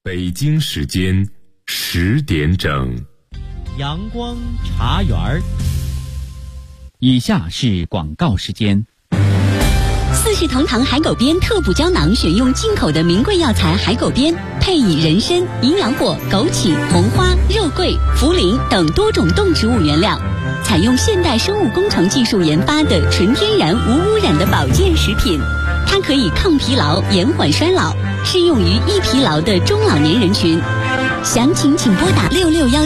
北京时间10点整， 阳光茶园儿。 以下是广告时间。 四世同堂海狗鞭特补胶囊选用进口的名贵药材海狗鞭，配以人参、营养果、枸杞、红花、肉桂、茯苓等多种动植物原料，采用现代生物工程技术研发的纯天然无污染的保健食品。它可以抗疲劳、延缓衰老，适用于易疲劳的中老年人群。详情请拨打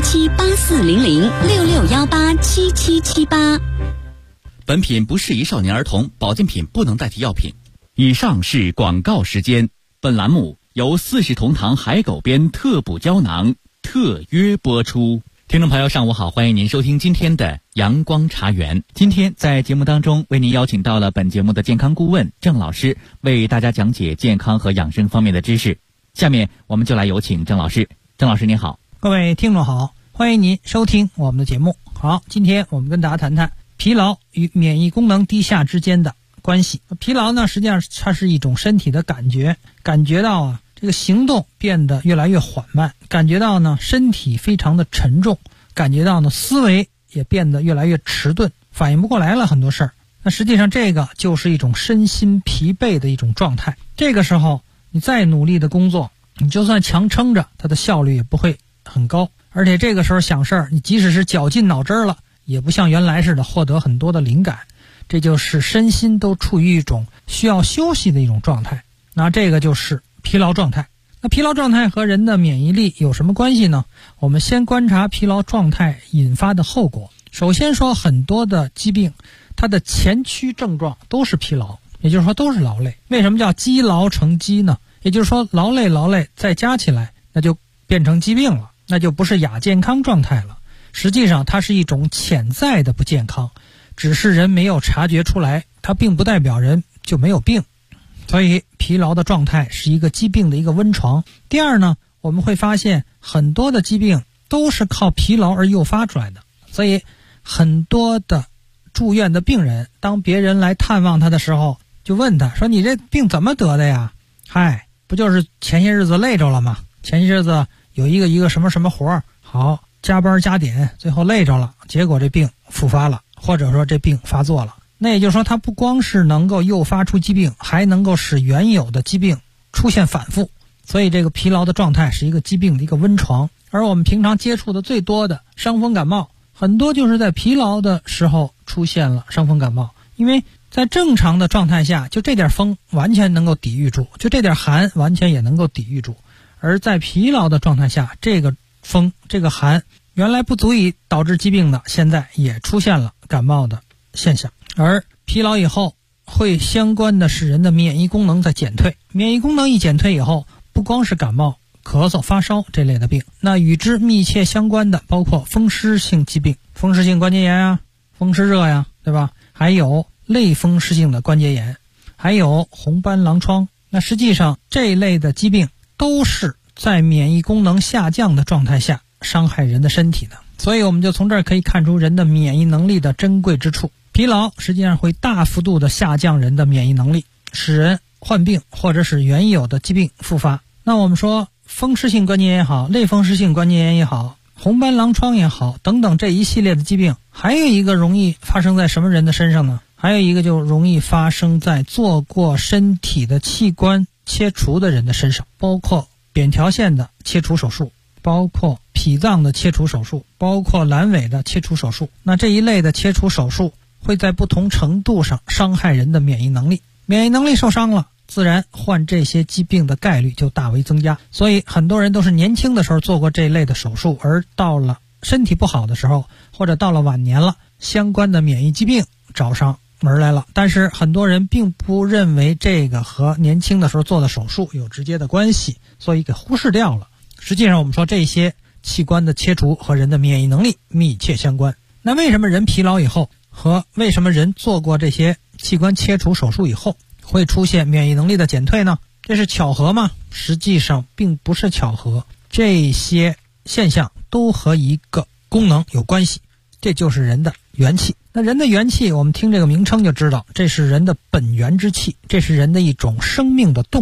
6617840066187778。 本品不适宜少年儿童，保健品不能代替药品。 以上是广告时间。本栏目由四世同堂海狗鞭特补胶囊特约播出。 听众朋友，上午好，欢迎您收听今天的阳光茶园。 今天在节目当中为您邀请到了本节目的健康顾问郑老师，为大家讲解健康和养生方面的知识。下面我们就来有请郑老师。郑老师您好。 各位听众好，欢迎您收听我们的节目。好，今天我们跟大家谈谈疲劳与免疫功能低下之间的关系。疲劳呢，实际上它是一种身体的感觉到这个行动变得越来越缓慢，感觉到呢身体非常的沉重，感觉到呢思维也变得越来越迟钝，反应不过来了很多事儿。那实际上这个就是一种身心疲惫的一种状态。这个时候你再努力的工作，你就算强撑着，它的效率也不会很高。而且这个时候想事儿，你即使是绞尽脑汁了，也不像原来似的获得很多的灵感。这就是身心都处于一种需要休息的一种状态。那这个就是疲劳状态。那疲劳状态和人的免疫力有什么关系呢？我们先观察疲劳状态引发的后果。首先说，很多的疾病它的前驱症状都是疲劳，也就是说都是劳累。为什么叫积劳成疾呢？也就是说劳累再加起来，那就变成疾病了，那就不是亚健康状态了。实际上它是一种潜在的不健康，只是人没有察觉出来，它并不代表人就没有病。所以疲劳的状态是一个疾病的一个温床。第二呢，我们会发现很多的疾病都是靠疲劳而诱发出来的。所以很多的住院的病人，当别人来探望他的时候，就问他说，你这病怎么得的呀？嗨，不就是前些日子累着了吗？前些日子有一个什么什么活，好加班加点，最后累着了，结果这病复发了，或者说这病发作了。那也就是说，它不光是能够诱发出疾病，还能够使原有的疾病出现反复。所以这个疲劳的状态是一个疾病的一个温床。而我们平常接触的最多的伤风感冒，很多就是在疲劳的时候出现了伤风感冒。因为在正常的状态下，就这点风完全能够抵御住，就这点寒完全也能够抵御住。而在疲劳的状态下，这个风这个寒原来不足以导致疾病的，现在也出现了感冒的现象。而疲劳以后会相关的是人的免疫功能在减退，免疫功能一减退以后，不光是感冒、咳嗽、发烧这类的病，那与之密切相关的包括风湿性疾病，风湿性关节炎啊，风湿热呀，对吧？还有类风湿性的关节炎，还有红斑狼疮。那实际上这一类的疾病都是在免疫功能下降的状态下伤害人的身体的。所以我们就从这儿可以看出人的免疫能力的珍贵之处。疲劳实际上会大幅度的下降人的免疫能力，使人患病或者使原有的疾病复发。那我们说风湿性关节炎也好，类风湿性关节炎也好，红斑狼疮也好，等等这一系列的疾病，还有一个容易发生在什么人的身上呢？还有一个就容易发生在做过身体的器官切除的人的身上，包括扁条线的切除手术，包括脾脏的切除手术，包括阑尾的切除手术。那这一类的切除手术会在不同程度上伤害人的免疫能力，免疫能力受伤了，自然患这些疾病的概率就大为增加。所以很多人都是年轻的时候做过这一类的手术，而到了身体不好的时候，或者到了晚年了，相关的免疫疾病找上门来了。但是很多人并不认为这个和年轻的时候做的手术有直接的关系，所以给忽视掉了。实际上我们说这些器官的切除和人的免疫能力密切相关。那为什么人疲劳以后和为什么人做过这些器官切除手术以后会出现免疫能力的减退呢？这是巧合吗？实际上并不是巧合，这些现象都和一个功能有关系，这就是人的元气。那人的元气，我们听这个名称就知道，这是人的本源之气，这是人的一种生命的动力。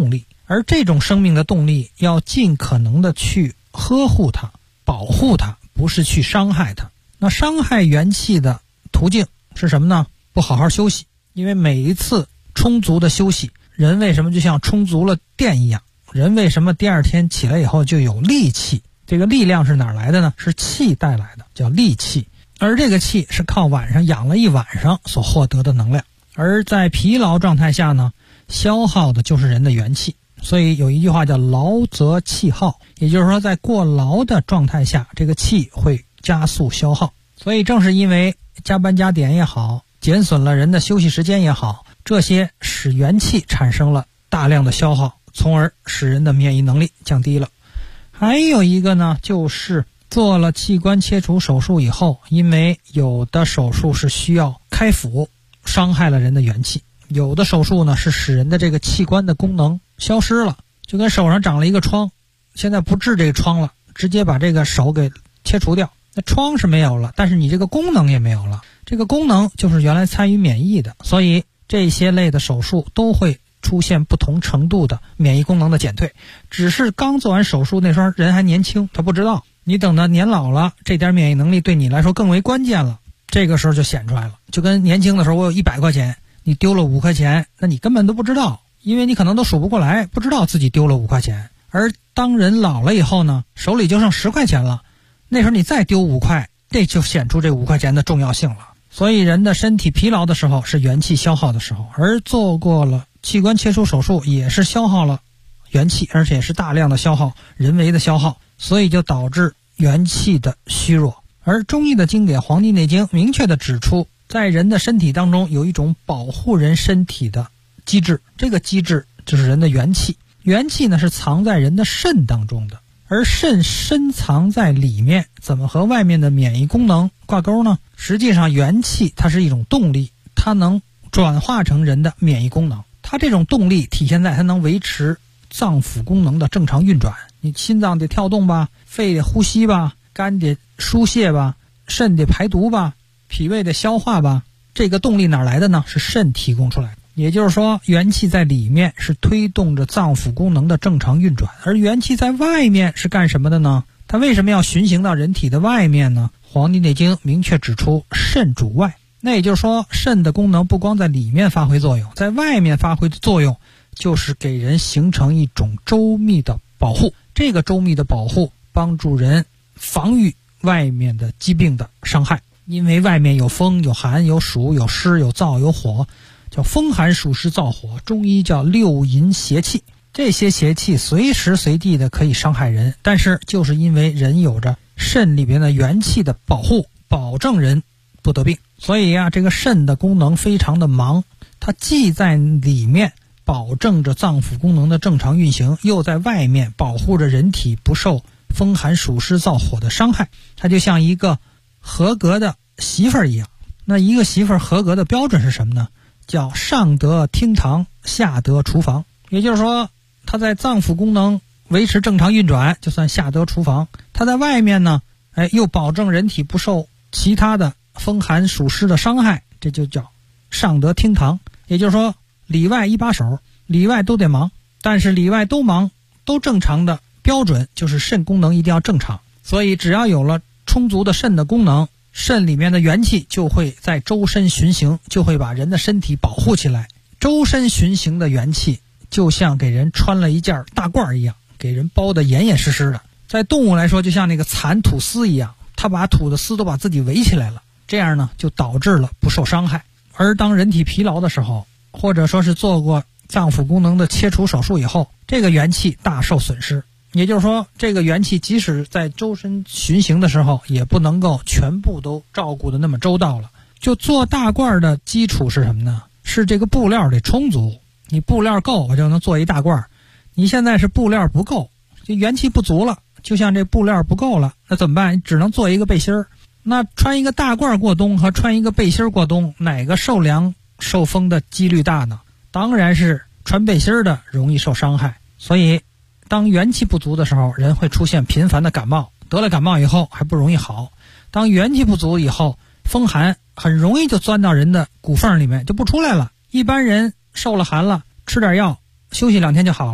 而这种生命的动力要尽可能的去呵护它、保护它，不是去伤害它。那伤害元气的途径是什么呢？不好好休息。因为每一次充足的休息，人为什么就像充足了电一样？人为什么第二天起来以后就有力气？这个力量是哪儿来的呢？是气带来的，叫力气。而这个气是靠晚上养了一晚上所获得的能量。而在疲劳状态下呢，消耗的就是人的元气。所以有一句话叫劳则气耗，也就是说在过劳的状态下，这个气会加速消耗。所以正是因为加班加点也好，减损了人的休息时间也好，这些使元气产生了大量的消耗，从而使人的免疫能力降低了。还有一个呢，就是做了器官切除手术以后，因为有的手术是需要开腹，伤害了人的元气；有的手术呢是使人的这个器官的功能消失了，就跟手上长了一个疮，现在不治这个疮了，直接把这个手给切除掉，那疮是没有了，但是你这个功能也没有了。这个功能就是原来参与免疫的，所以这些类的手术都会出现不同程度的免疫功能的减退。只是刚做完手术那时候人还年轻，他不知道，你等到年老了，这点免疫能力对你来说更为关键了，这个时候就显出来了。就跟年轻的时候我有100块钱，你丢了5块钱，那你根本都不知道，因为你可能都数不过来，不知道自己丢了5块钱。而当人老了以后呢，手里就剩10块钱了，那时候你再丢5块，这就显出这5块钱的重要性了。所以人的身体疲劳的时候是元气消耗的时候，而做过了器官切除手术也是消耗了元气，而且是大量的消耗，人为的消耗，所以就导致元气的虚弱。而中医的经典《黄帝内经》明确地指出，在人的身体当中有一种保护人身体的机制，这个机制就是人的元气。元气呢是藏在人的肾当中的，而肾深藏在里面，怎么和外面的免疫功能挂钩呢？实际上元气它是一种动力，它能转化成人的免疫功能。它这种动力体现在它能维持脏腑功能的正常运转。你心脏得跳动吧，肺得呼吸吧，肝得疏泄吧，肾得排毒吧，脾胃得消化吧。这个动力哪来的呢？是肾提供出来的。也就是说，元气在里面是推动着脏腑功能的正常运转，而元气在外面是干什么的呢？它为什么要循行到人体的外面呢？《黄帝内经》明确指出，肾主外。那也就是说，肾的功能不光在里面发挥作用，在外面发挥的作用就是给人形成一种周密的保护。这个周密的保护帮助人防御外面的疾病的伤害，因为外面有风、有寒、有暑、有湿、有燥、有火，叫风寒暑湿燥火，中医叫六淫邪气。这些邪气随时随地的可以伤害人，但是就是因为人有着肾里边的元气的保护，保证人不得病。所以这个肾的功能非常的忙，它既在里面保证着脏腑功能的正常运行，又在外面保护着人体不受风寒暑湿燥火的伤害。它就像一个合格的媳妇儿一样。那一个媳妇儿合格的标准是什么呢？叫上得厅堂，下得厨房。也就是说，它在脏腑功能维持正常运转，就算下得厨房。它在外面呢，又保证人体不受其他的风寒暑湿的伤害，这就叫上得厅堂。也就是说，里外一把手，里外都得忙，但是里外都忙都正常的标准就是肾功能一定要正常。所以只要有了充足的肾的功能，肾里面的元气就会在周身循行，就会把人的身体保护起来。周身循行的元气就像给人穿了一件大褂一样，给人包得严严实实的。在动物来说，就像那个蚕吐丝一样，它把吐的丝都把自己围起来了，这样呢就导致了不受伤害。而当人体疲劳的时候，或者说是做过脏腑功能的切除手术以后，这个元气大受损失。也就是说，这个元气即使在周身循行的时候，也不能够全部都照顾得那么周到了。就做大褂的基础是什么呢？是这个布料得充足。你布料够，我就能做一大褂。你现在是布料不够，就元气不足了，就像这布料不够了，那怎么办？只能做一个背心儿。那穿一个大褂过冬和穿一个背心过冬，哪个受凉受风的几率大呢？当然是穿背心的容易受伤害。所以当元气不足的时候，人会出现频繁的感冒，得了感冒以后还不容易好。当元气不足以后，风寒很容易就钻到人的骨缝里面就不出来了。一般人受了寒了，吃点药休息2天就好了，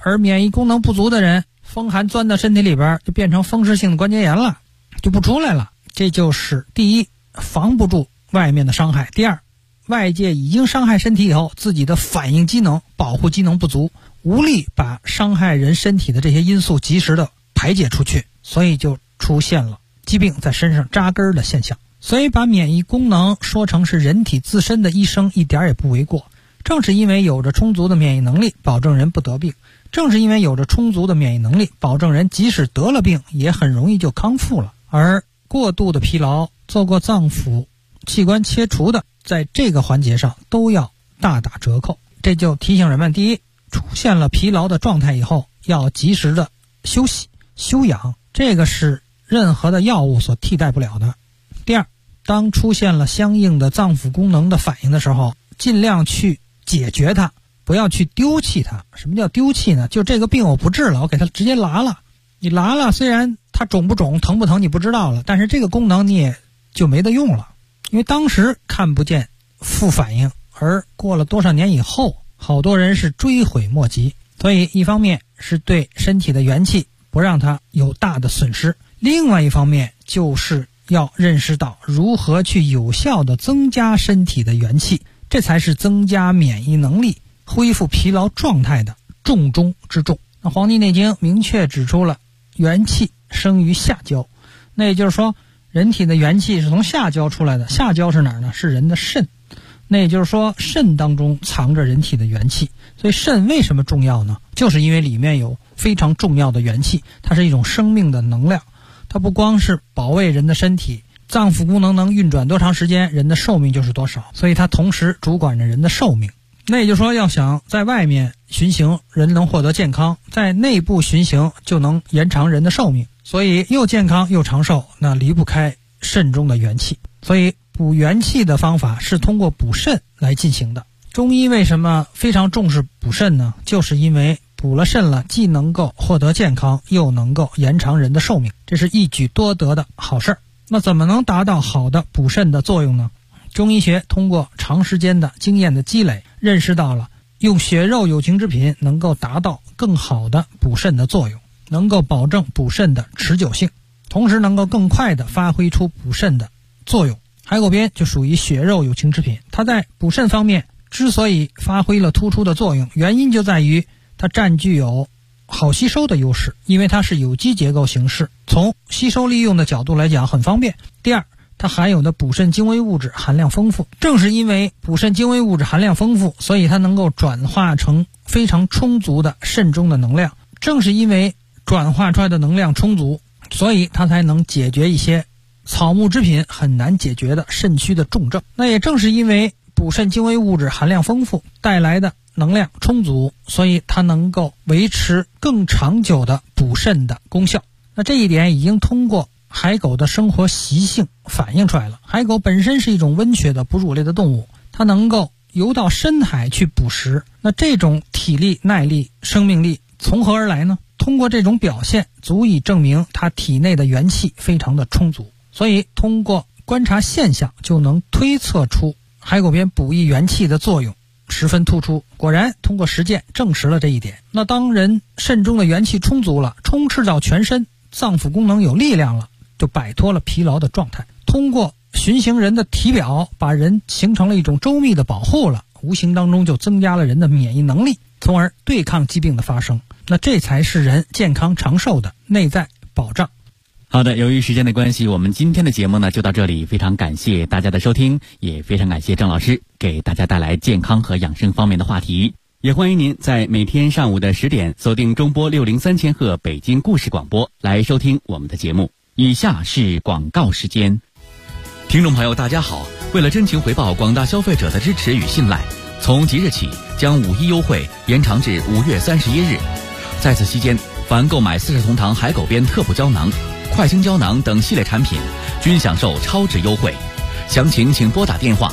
而免疫功能不足的人，风寒钻到身体里边就变成风湿性的关节炎了，就不出来了。这就是第一，防不住外面的伤害；第二，外界已经伤害身体以后，自己的反应机能、保护机能不足，无力把伤害人身体的这些因素及时的排解出去，所以就出现了疾病在身上扎根的现象。所以把免疫功能说成是人体自身的医生一点也不为过。正是因为有着充足的免疫能力，保证人不得病；正是因为有着充足的免疫能力，保证人即使得了病也很容易就康复了。而过度的疲劳、做过脏腑器官切除的，在这个环节上都要大打折扣。这就提醒人们，第一，出现了疲劳的状态以后，要及时的休息休养，这个是任何的药物所替代不了的。第二，当出现了相应的脏腑功能的反应的时候，尽量去解决它，不要去丢弃它。什么叫丢弃呢？就这个病我不治了，我给它直接拿了。你拿了，虽然它肿不肿、疼不疼你不知道了，但是这个功能你也就没得用了，因为当时看不见副反应，而过了多少年以后，好多人是追悔莫及。所以一方面是对身体的元气不让它有大的损失，另外一方面就是要认识到如何去有效地增加身体的元气，这才是增加免疫能力、恢复疲劳状态的重中之重。那《黄帝内经》明确指出了元气生于下焦，那也就是说人体的元气是从下焦出来的。下焦是哪儿呢？是人的肾。那也就是说肾当中藏着人体的元气。所以肾为什么重要呢？就是因为里面有非常重要的元气，它是一种生命的能量，它不光是保卫人的身体，脏腑功能能运转多长时间，人的寿命就是多少，所以它同时主管着人的寿命。那也就是说，要想在外面巡行人能获得健康，在内部巡行就能延长人的寿命。所以又健康又长寿，那离不开肾中的元气。所以补元气的方法是通过补肾来进行的。中医为什么非常重视补肾呢？就是因为补了肾了，既能够获得健康，又能够延长人的寿命，这是一举多得的好事儿。那怎么能达到好的补肾的作用呢？中医学通过长时间的经验的积累，认识到了用血肉有情之品能够达到更好的补肾的作用，能够保证补肾的持久性，同时能够更快地发挥出补肾的作用。海狗鞭就属于血肉有情之品，它在补肾方面之所以发挥了突出的作用，原因就在于它占据有好吸收的优势，因为它是有机结构形式，从吸收利用的角度来讲很方便。第二，它含有的补肾精微物质含量丰富，正是因为补肾精微物质含量丰富，所以它能够转化成非常充足的肾中的能量。正是因为转化出来的能量充足，所以它才能解决一些草木之品很难解决的肾虚的重症。那也正是因为补肾精微物质含量丰富带来的能量充足，所以它能够维持更长久的补肾的功效。那这一点已经通过海狗的生活习性反映出来了。海狗本身是一种温血的哺乳类的动物，它能够游到深海去捕食。那这种体力、耐力、生命力从何而来呢？通过这种表现足以证明它体内的元气非常的充足。所以通过观察现象就能推测出海狗鞭补益元气的作用十分突出。果然通过实践证实了这一点。那当人肾中的元气充足了，充斥到全身，脏腑功能有力量了，就摆脱了疲劳的状态。通过巡行人的体表，把人形成了一种周密的保护了，无形当中就增加了人的免疫能力，从而对抗疾病的发生。那这才是人健康长寿的内在保障。 好的，由于时间的关系，我们今天的节目呢就到这里，非常感谢大家的收听，也非常感谢郑老师给大家带来健康和养生方面的话题。也欢迎您在每天上午的10点锁定中波603千赫北京故事广播来收听我们的节目。以下是广告时间。听众朋友大家好，为了真情回报广大消费者的支持与信赖，从即日起将5·1优惠延长至5月31日。在此期间，凡购买40同堂海狗鞭特补胶囊、快清胶囊等系列产品均享受超值优惠。详情请拨打电话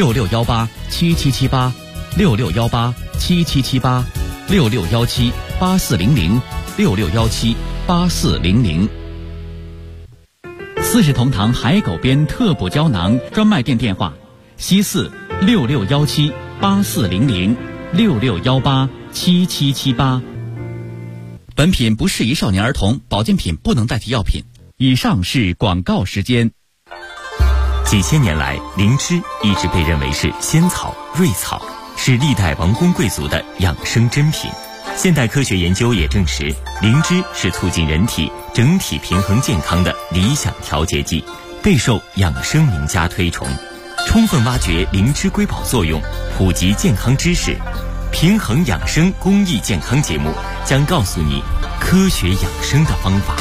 66187778 66187778 66178400 66178400。40同堂海狗鞭特补胶囊专卖店电话：西4 66178400 66187778。 本品不适宜少年儿童，保健品不能代替药品。 以上是广告时间。 几千年来，灵芝一直被认为是仙草、瑞草，是历代王公贵族的养生珍品。现代科学研究也证实，灵芝是促进人体整体平衡健康的理想调节剂，备受养生名家推崇。充分挖掘灵芝瑰宝作用，普及健康知识，平衡养生公益健康节目将告诉你科学养生的方法。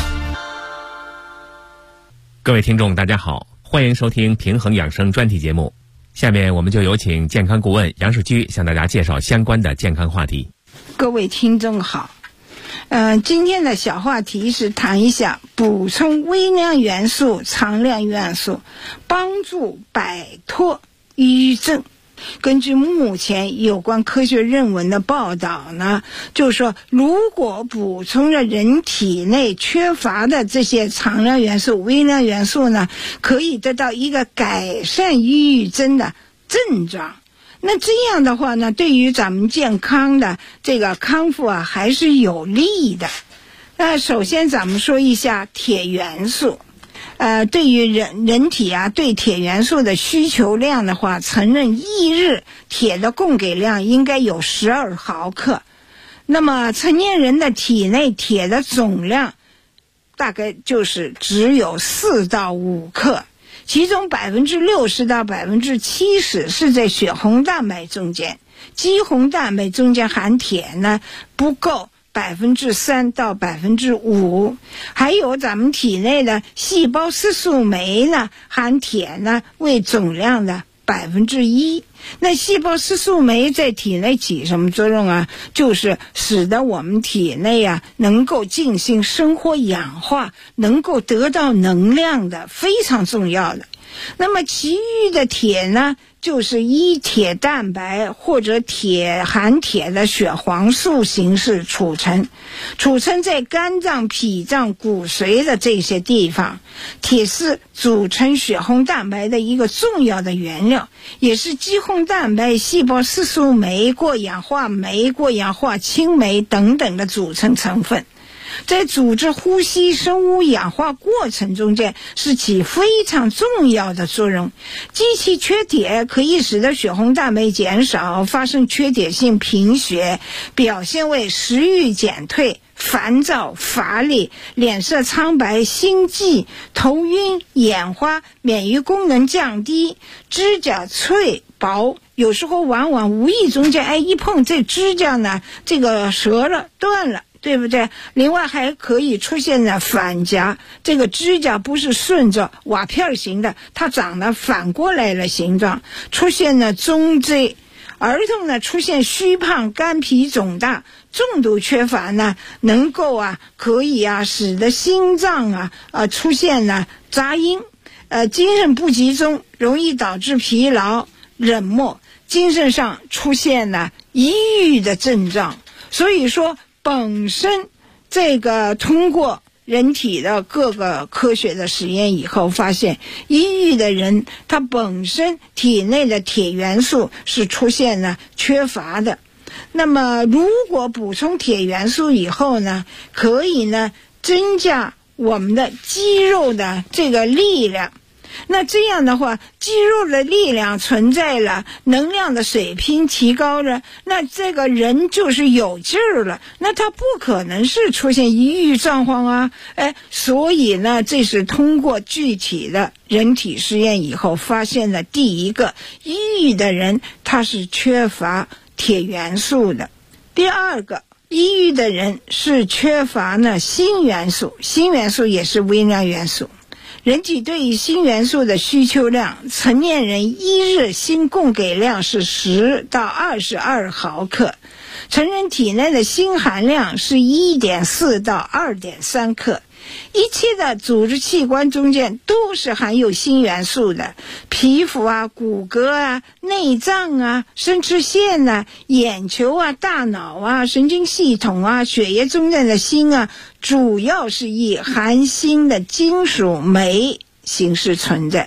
各位听众大家好，欢迎收听平衡养生专题节目。下面我们就有请健康顾问杨世居向大家介绍相关的健康话题。 各位听众好，今天的小话题是谈一下补充微量元素、常量元素，帮助摆脱抑郁症。根据目前有关科学论文的报道呢，就是说如果补充了人体内缺乏的这些常量元素、微量元素呢，可以得到一个改善抑郁症的症状。那这样的话呢，对于咱们健康的这个康复啊，还是有利的。首先咱们说一下铁元素。对于人体啊，对铁元素的需求量的话，承认一日铁的供给量应该有12毫克。那么成年人的体内铁的总量大概就是只有4到5克。其中60%到70%是在血红蛋白中间，肌红蛋白中间含铁呢不够3%到5%，还有咱们体内的细胞色素酶呢，含铁呢为总量的1%。那细胞色素酶在体内起什么作用啊？就是使得我们体内啊能够进行生活氧化，能够得到能量的，非常重要的。那么其余的铁呢，就是以铁蛋白或者含铁的血黄素形式储存在肝脏、脾脏、骨髓的这些地方。铁是组成血红蛋白的一个重要的原料，也是肌红蛋白、细胞色素酶、过氧化酶、过氧化氢酶等等的组成成分。在组织呼吸、生物氧化过程中间是起非常重要的作用。机器缺铁可以使得血红蛋白减少，发生缺铁性贫血，表现为食欲减退、烦躁、乏力、脸色苍白、心悸、头晕、眼花、免疫功能降低、指甲脆薄，有时候往往无意中间一碰这指甲呢，这个折了断了，对不对？另外还可以出现了反夹，这个指甲不是顺着瓦片型的，它长得反过来了形状，出现了中椎。儿童呢出现虚胖、肝脾肿大，重度缺乏呢能够可以使得心脏出现了杂音，精神不集中，容易导致疲劳、冷漠，精神上出现了抑郁的症状。所以说本身这个通过人体的各个科学的实验以后发现，抑郁的人他本身体内的铁元素是出现了缺乏的。那么如果补充铁元素以后呢，可以呢增加我们的肌肉的这个力量。那这样的话，肌肉的力量存在了，能量的水平提高了，那这个人就是有劲儿了，那他不可能是出现抑郁状况啊。所以呢，这是通过具体的人体实验以后发现的第一个，抑郁的人他是缺乏铁元素的。第二个，抑郁的人是缺乏呢锌元素，锌元素也是微量元素。人体对于锌元素的需求量，成年人一日锌供给量是10到22毫克，成人体内的锌含量是 1.4 到 2.3克。一切的组织器官中间都是含有锌元素的，皮肤骨骼内脏生殖腺眼球大脑神经系统血液中间的锌主要是以含锌的金属酶形式存在。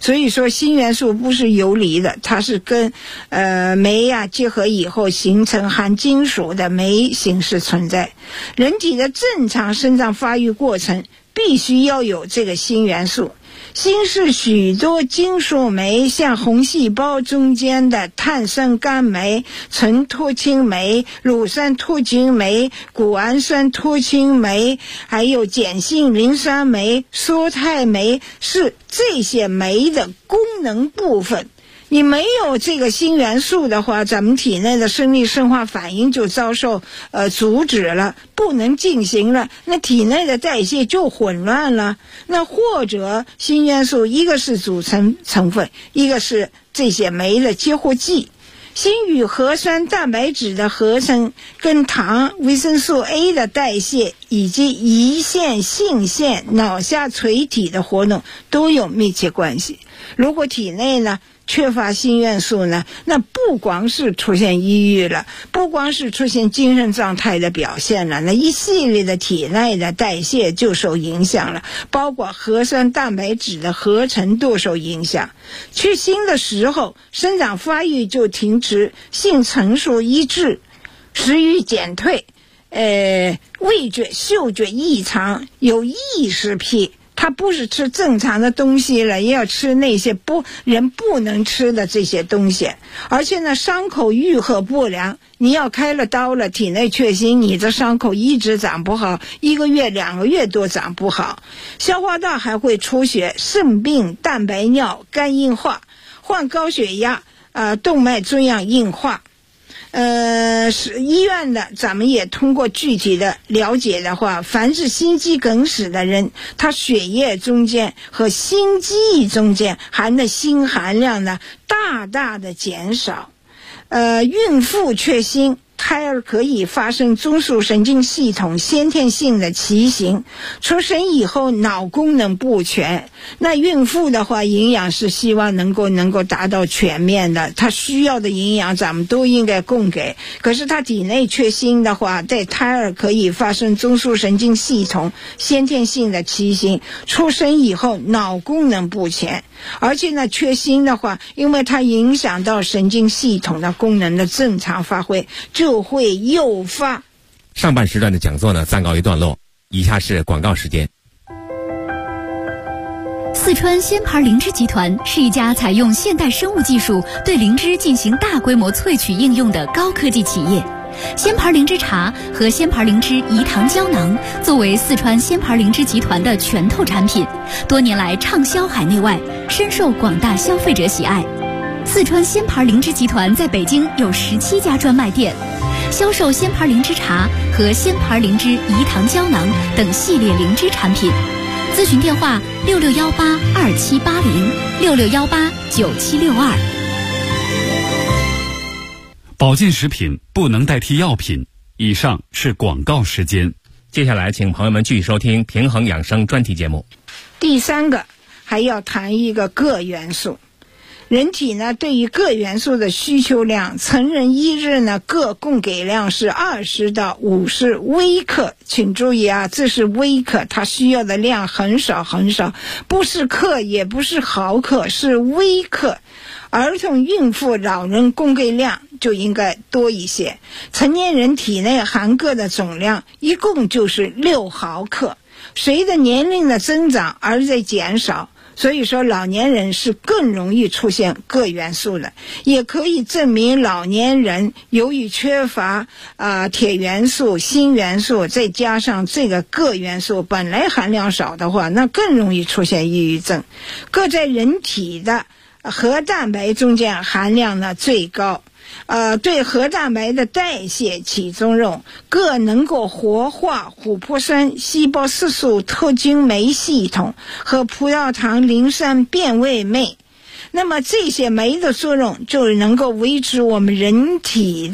所以说锌元素不是游离的，它是跟酶结合以后形成含金属的酶形式存在。人体的正常生长发育过程必须要有这个锌元素。锌是许多金属酶，像红细胞中间的碳酸酐酶、醇脱氢酶、乳酸脱氢酶、谷氨酸脱氢酶，还有碱性磷酸酶、缩肽酶，是这些酶的功能部分。你没有这个锌元素的话，咱们体内的生理生化反应就遭受阻止了，不能进行了，那体内的代谢就混乱了。那或者锌元素一个是组成成分，一个是这些酶的结合剂。锌与核酸蛋白质的合成跟糖、维生素 A 的代谢以及胰腺、性腺、脑下垂体的活动都有密切关系。如果体内呢缺乏锌元素呢，那不光是出现抑郁了，不光是出现精神状态的表现了，那一系列的体内的代谢就受影响了，包括核酸蛋白质的合成都受影响。缺锌的时候，生长发育就停止，性成熟抑制，食欲减退，味觉、嗅觉异常，有异食癖。他不是吃正常的东西了，也要吃那些人不能吃的这些东西。而且呢，伤口愈合不良，你要开了刀了，体内缺锌，你的伤口一直长不好，1个月、2个月都长不好。消化道还会出血、肾病、蛋白尿、肝硬化、患高血压、动脉粥样硬化。是医院的，咱们也通过具体的了解的话，凡是心肌梗死的人，他血液中间和心肌中间含的锌含量呢，大大的减少。孕妇缺锌，胎儿可以发生中枢神经系统先天性的畸形，出生以后脑功能不全。那孕妇的话，营养是希望能够达到全面的，她需要的营养咱们都应该供给。可是她体内缺锌的话，在胎儿可以发生中枢神经系统先天性的畸形，出生以后脑功能不全。而且呢，缺锌的话，因为它影响到神经系统的功能的正常发挥，就会诱发。 上半时段的讲座呢暂告一段落，以下是广告时间。 四川仙牌灵芝集团是一家采用现代生物技术对灵芝进行大规模萃取应用的高科技企业。仙牌灵芝茶和仙牌灵芝饴糖胶囊作为四川仙牌灵芝集团的拳头产品，多年来畅销海内外，深受广大消费者喜爱。四川仙牌灵芝集团在北京有17家专卖店，销售仙牌灵芝茶和仙牌灵芝饴糖胶囊等系列灵芝产品。咨询电话66182780，66189762。 保健食品不能代替药品。以上是广告时间。 接下来请朋友们继续收听平衡养生专题节目。 第3个还要谈一个铬元素。人体呢对于铬元素的需求量，成人一日呢铬供给量是20到50微克，请注意啊，这是微克，它需要的量很少很少，不是克也不是毫克，是微克。儿童、孕妇、老人供给量就应该多一些。成年人体内含铬的总量一共就是6毫克，随着年龄的增长而在减少，所以说老年人是更容易出现铬元素的。也可以证明老年人由于缺乏铁元素、锌元素，再加上这个铬元素本来含量少的话，那更容易出现抑郁症。铬在人体的核蛋白中间含量呢最高，对核蛋白的代谢起作用。铬能够活化琥珀酸细胞色素特晶酶系统和葡萄糖磷酸变位酶，那么这些酶的作用就能够维持我们人体的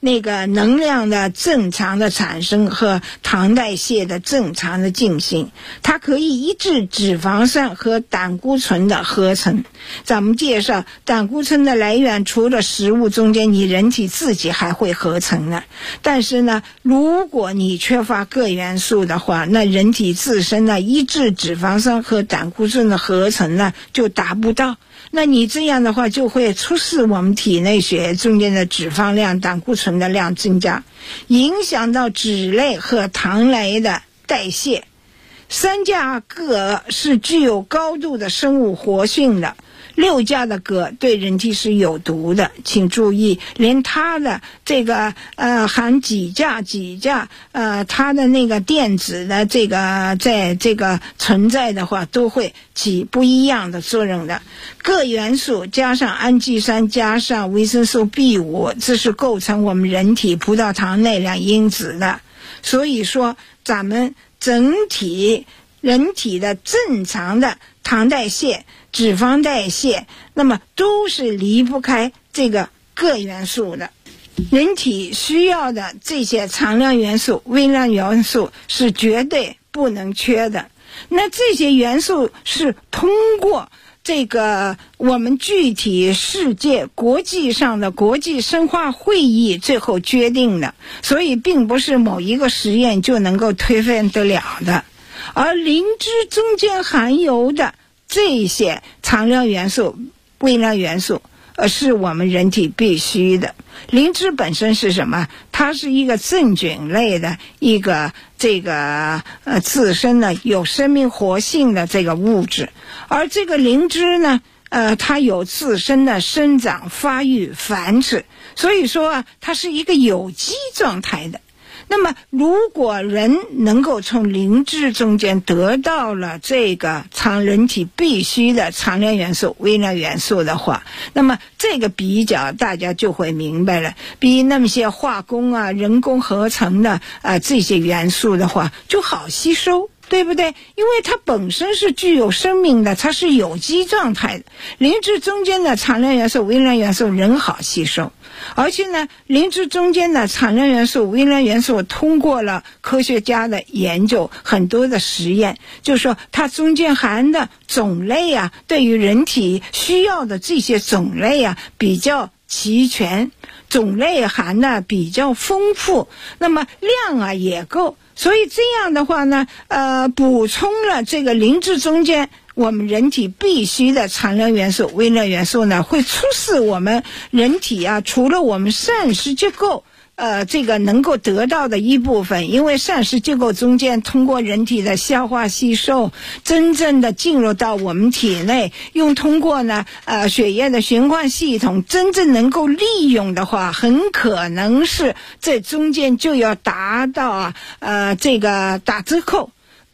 那个能量的正常的产生和糖代谢的正常的进行，它可以抑制脂肪酸和胆固醇的合成。咱们介绍胆固醇的来源，除了食物中间，你人体自己还会合成呢。但是呢，如果你缺乏铬元素的话，那人体自身呢抑制脂肪酸和胆固醇的合成呢就达不到。那你这样的话就会促使我们体内血液中间的脂肪量、胆固醇的量增加，影响到脂类和糖类的代谢。3价铬是具有高度的生物活性的，6价的铬对人体是有毒的，请注意，连它的这个含几价它的那个电子的这个在这个存在的话，都会起不一样的作用的。铬元素加上氨基酸加上维生素 B5， 这是构成我们人体葡萄糖耐量因子的。所以说咱们整体人体的正常的糖代谢、脂肪代谢，那么都是离不开这个铬元素的。人体需要的这些常量元素、微量元素是绝对不能缺的。那这些元素是通过这个我们具体世界国际上的国际生化会议最后决定的，所以并不是某一个实验就能够推翻得了的。而灵芝中间含有的这些常量元素、微量元素是我们人体必须的。灵芝本身是什么？它是一个真菌类的一个自身呢有生命活性的这个物质，而这个灵芝呢它有自身的生长、发育、繁殖，所以说它是一个有机状态的。那么如果人能够从灵芝中间得到了这个人体必须的常量元素、微量元素的话，那么这个比较大家就会明白了，比那么些化工人工合成的这些元素的话就好吸收，对不对？因为它本身是具有生命的，它是有机状态的。灵芝中间的常量元素、微量元素人好吸收，而且呢，灵芝中间的常量元素、微量元素通过了科学家的研究，很多的实验，就是说它中间含的种类对于人体需要的这些种类比较齐全，种类含的比较丰富，那么量也够。所以这样的话呢，补充了这个灵芝中间我们人体必须的常量元素、微量元素呢，会促使我们人体除了我们膳食结构这个能够得到的一部分，因为膳食结构中间通过人体的消化吸收，真正的进入到我们体内，通过呢血液的循环系统真正能够利用的话，很可能是这中间就要达到这个打折扣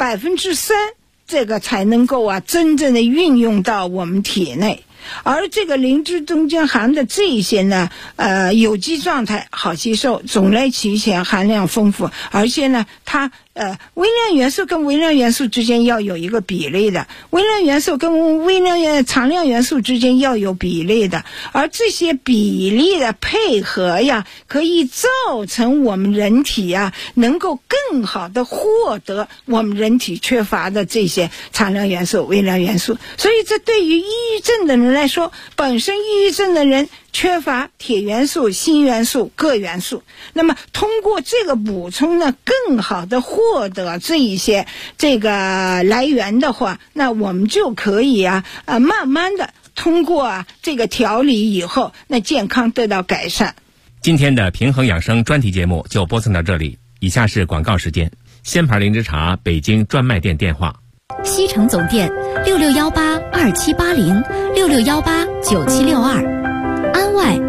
3%，这个才能够真正的运用到我们体内。而这个灵芝中间含的这些呢有机状态好吸收，种类齐全，含量丰富，而且呢它微量元素跟微量元素之间要有一个比例的，微量元素跟常量元素之间要有比例的，而这些比例的配合可以造成我们人体能够更好的获得我们人体缺乏的这些常量元素、微量元素。所以这对于抑郁症的人来说，本身抑郁症的人缺乏铁元素、锌元素、铬元素，那么通过这个补充呢，更好的获得这一些这个来源的话，那我们就可以慢慢的通过这个调理以后，那健康得到改善。 今天的平衡养生专题节目就播送到这里，以下是广告时间。仙牌灵芝茶北京专卖店电话： 西城总店66182780，66189762。安外